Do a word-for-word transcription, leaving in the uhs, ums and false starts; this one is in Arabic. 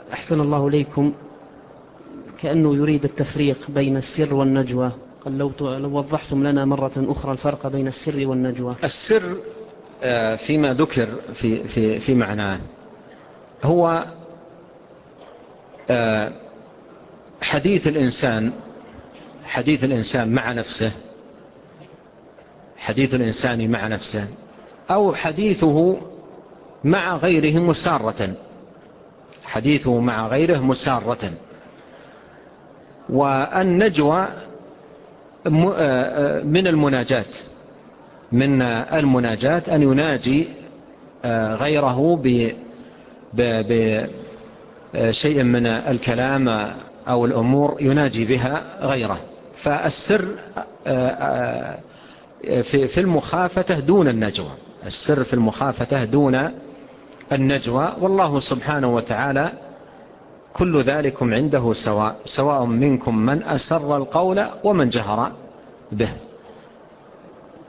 أحسن الله إليكم، كأنه يريد التفريق بين السر والنجوى. قال لو لو وضحتم لنا مرة أخرى الفرق بين السر والنجوى. السر فيما ذكر في, في, في معناه هو حديث الإنسان حديث الإنسان مع نفسه حديث الإنسان مع نفسه أو حديثه مع غيره مسارة حديثه مع غيره مسارة. والنجوى من المناجات من المناجات أن يناجي غيره بشيء من الكلام أو الأمور يناجي بها غيره. فالسر في المخافتة دون النجوى السر في المخافتة دون النجوى. والله سبحانه وتعالى كل ذلكم عنده سواء سواء منكم من أسر القول ومن جهر به.